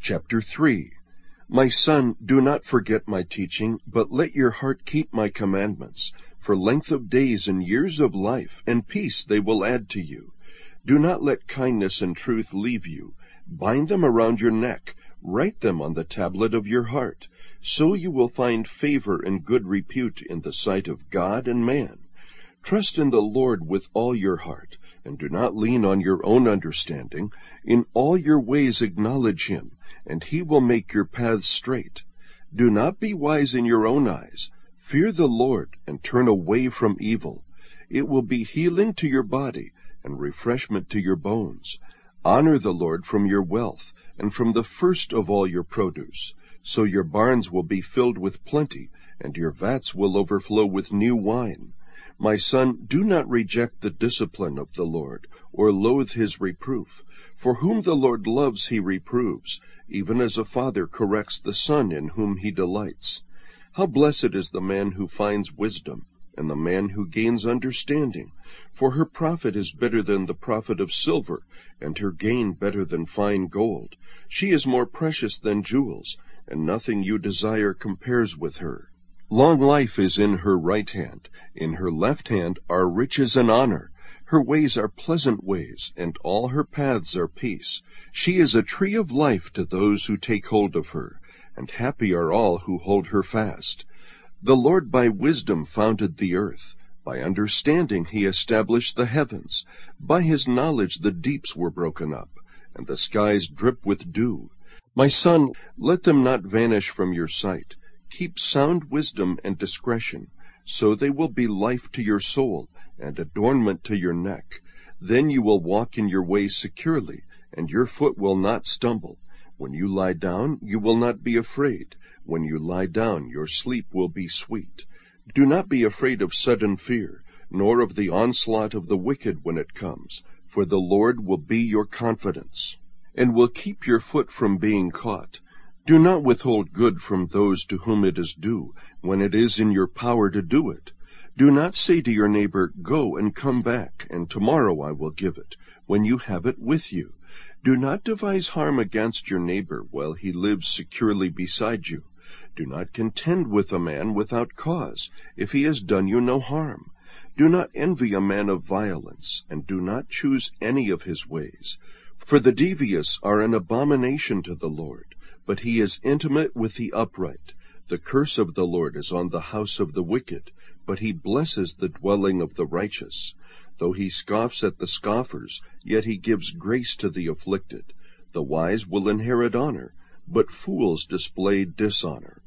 Chapter 3. My son, do not forget my teaching, but let your heart keep my commandments. For length of days and years of life and peace they will add to you. Do not let kindness and truth leave you. Bind them around your neck. Write them on the tablet of your heart. So you will find favor and good repute in the sight of God and man. Trust in the Lord with all your heart, and do not lean on your own understanding. In all your ways acknowledge him, and he will make your paths straight. Do not be wise in your own eyes. Fear the Lord, and turn away from evil. It will be healing to your body, and refreshment to your bones. Honor the Lord from your wealth, and from the first of all your produce. So your barns will be filled with plenty, and your vats will overflow with new wine. My son, do not reject the discipline of the Lord, or loathe his reproof. For whom the Lord loves he reproves, even as a father corrects the son in whom he delights. How blessed is the man who finds wisdom, and the man who gains understanding. For her profit is better than the profit of silver, and her gain better than fine gold. She is more precious than jewels, and nothing you desire compares with her. Long life is in her right hand. In her left hand are riches and honor. Her ways are pleasant ways, and all her paths are peace. She is a tree of life to those who take hold of her, and happy are all who hold her fast. The Lord by wisdom founded the earth. By understanding he established the heavens. By his knowledge the deeps were broken up, and the skies drip with dew. My son, let them not vanish from your sight. Keep sound wisdom and discretion, so they will be life to your soul, and adornment to your neck. Then you will walk in your ways securely, and your foot will not stumble. When you lie down, you will not be afraid. When you lie down, your sleep will be sweet. Do not be afraid of sudden fear, nor of the onslaught of the wicked when it comes, for the Lord will be your confidence, and will keep your foot from being caught. Do not withhold good from those to whom it is due, when it is in your power to do it. Do not say to your neighbor, "Go and come back, and tomorrow I will give it," when you have it with you. Do not devise harm against your neighbor while he lives securely beside you. Do not contend with a man without cause, if he has done you no harm. Do not envy a man of violence, and do not choose any of his ways. For the devious are an abomination to the Lord, but he is intimate with the upright. The curse of the Lord is on the house of the wicked, but he blesses the dwelling of the righteous. Though he scoffs at the scoffers, yet he gives grace to the afflicted. The wise will inherit honor, but fools display dishonor.